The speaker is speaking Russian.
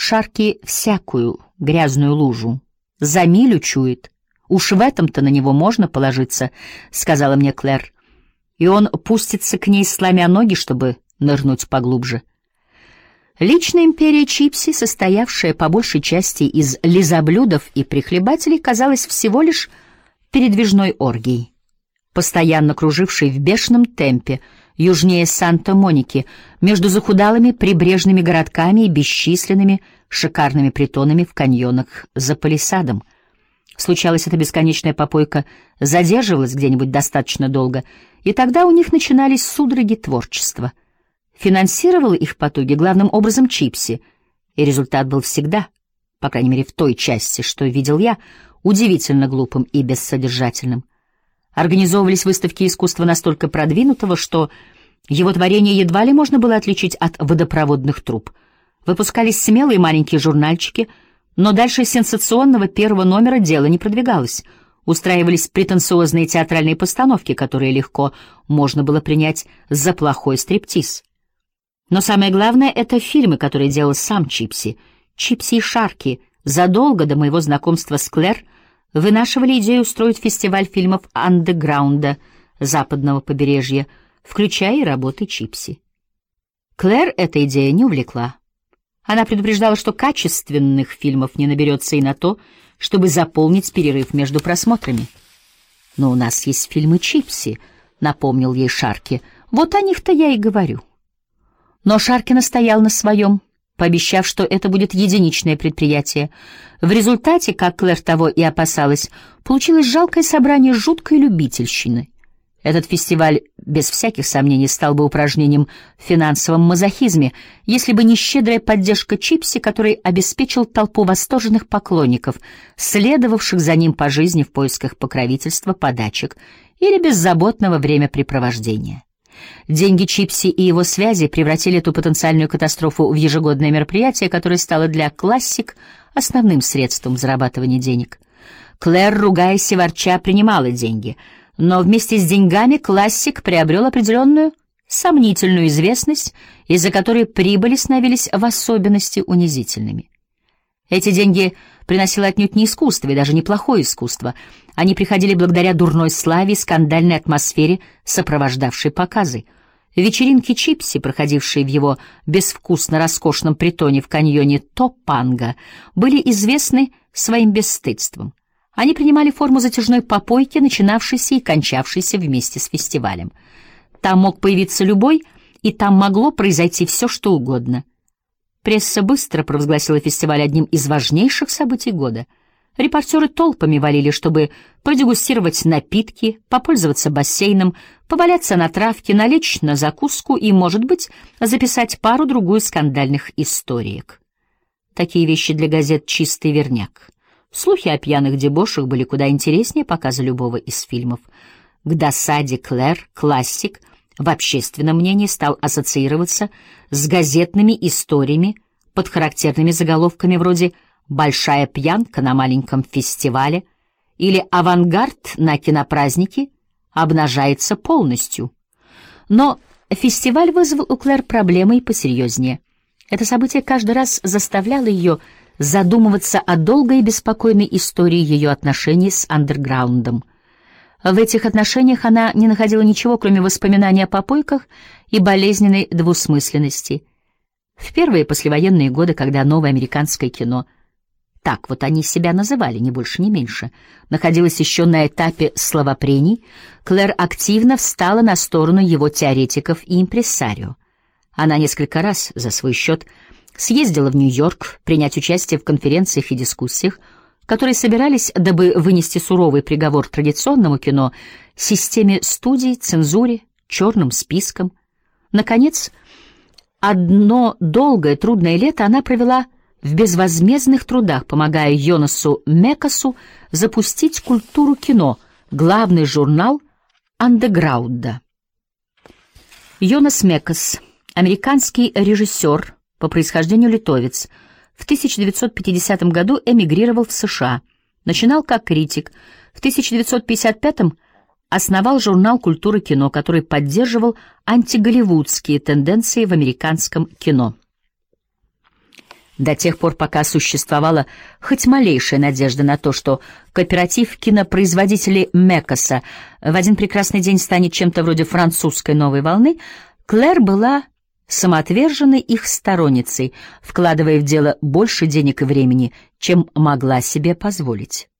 Шарки всякую грязную лужу за милю чует. Уж в этом-то на него можно положиться, — сказала мне Клэр. И он пустится к ней, сломя ноги, чтобы нырнуть поглубже. Личная империя Чипси, состоявшая по большей части из лизоблюдов и прихлебателей, казалась всего лишь передвижной оргией, постоянно кружившей в бешеном темпе южнее Санта-Моники, между захудалыми прибрежными городками и бесчисленными шикарными притонами в каньонах за палисадом. Случалось, эта бесконечная попойка задерживалась где-нибудь достаточно долго, и тогда у них начинались судороги творчества. Финансировала их потуги главным образом Чипси, и результат был всегда, по крайней мере в той части, что видел я, удивительно глупым и бессодержательным. Организовывались выставки искусства настолько продвинутого, что его творение едва ли можно было отличить от водопроводных труб. Выпускались смелые маленькие журнальчики, но дальше сенсационного первого номера дело не продвигалось. Устраивались претенциозные театральные постановки, которые легко можно было принять за плохой стриптиз. Но самое главное — это фильмы, которые делал сам Чипси. Чипси и Шарки задолго до моего знакомства с Клэр вынашивали идею устроить фестиваль фильмов андеграунда западного побережья, включая и работы Чипси. Клэр эта идея не увлекла. Она предупреждала, что качественных фильмов не наберется и на то, чтобы заполнить перерыв между просмотрами. «Но у нас есть фильмы Чипси», — напомнил ей Шарки. «Вот о них-то я и говорю». Но Шарки настоял на своем, пообещав, что это будет единичное предприятие. В результате, как Клэр того и опасалась, получилось жалкое собрание жуткой любительщины. Этот фестиваль, без всяких сомнений, стал бы упражнением в финансовом мазохизме, если бы не щедрая поддержка Чипси, который обеспечил толпу восторженных поклонников, следовавших за ним по жизни в поисках покровительства, подачек или беззаботного времяпрепровождения. Деньги Чипси и его связи превратили эту потенциальную катастрофу в ежегодное мероприятие, которое стало для классик основным средством зарабатывания денег. Клэр, ругаясь и ворча, принимала деньги, но вместе с деньгами классик приобрел определенную сомнительную известность, из-за которой прибыли становились в особенности унизительными. Эти деньги приносило отнюдь не искусство, и даже неплохое искусство. Они приходили благодаря дурной славе и скандальной атмосфере, сопровождавшей показы. Вечеринки Чипси, проходившие в его безвкусно-роскошном притоне в каньоне Топанга, были известны своим бесстыдством. Они принимали форму затяжной попойки, начинавшейся и кончавшейся вместе с фестивалем. Там мог появиться любой, и там могло произойти все, что угодно. Пресса быстро провозгласила фестиваль одним из важнейших событий года. Репортеры толпами валили, чтобы продегустировать напитки, попользоваться бассейном, поваляться на травке, налечь на закуску и, может быть, записать пару-другую скандальных историек. Такие вещи для газет — чистый верняк. Слухи о пьяных дебошах были куда интереснее показа любого из фильмов. К досаде Клэр классик в общественном мнении стал ассоциироваться с газетными историями под характерными заголовками вроде «Большая пьянка на маленьком фестивале» или «Авангард на кинопразднике обнажается полностью». Но фестиваль вызвал у Клэр проблемы и посерьезнее. Это событие каждый раз заставляло ее задумываться о долгой и беспокойной истории ее отношений с андерграундом. В этих отношениях она не находила ничего, кроме воспоминаний о попойках и болезненной двусмысленности. В первые послевоенные годы, когда новое американское кино, так вот они себя называли, ни больше, ни меньше, находилось еще на этапе словопрений, Клэр активно встала на сторону его теоретиков и импресарио. Она несколько раз за свой счет съездила в Нью-Йорк принять участие в конференциях и дискуссиях, которые собирались, дабы вынести суровый приговор традиционному кино, системе студий, цензуре, черным спискам. Наконец, одно долгое трудное лето она провела в безвозмездных трудах, помогая Йонасу Мекасу запустить «Культуру кино», главный журнал андеграунда. Йонас Мекас, американский режиссер, по происхождению литовец, в 1950 году эмигрировал в США, начинал как критик, в 1955 основал журнал «Культура кино», который поддерживал антиголливудские тенденции в американском кино. До тех пор, пока существовала хоть малейшая надежда на то, что кооператив кинопроизводителей Мекоса в один прекрасный день станет чем-то вроде французской новой волны, Клэр была самоотверженной их сторонницей, вкладывая в дело больше денег и времени, чем могла себе позволить.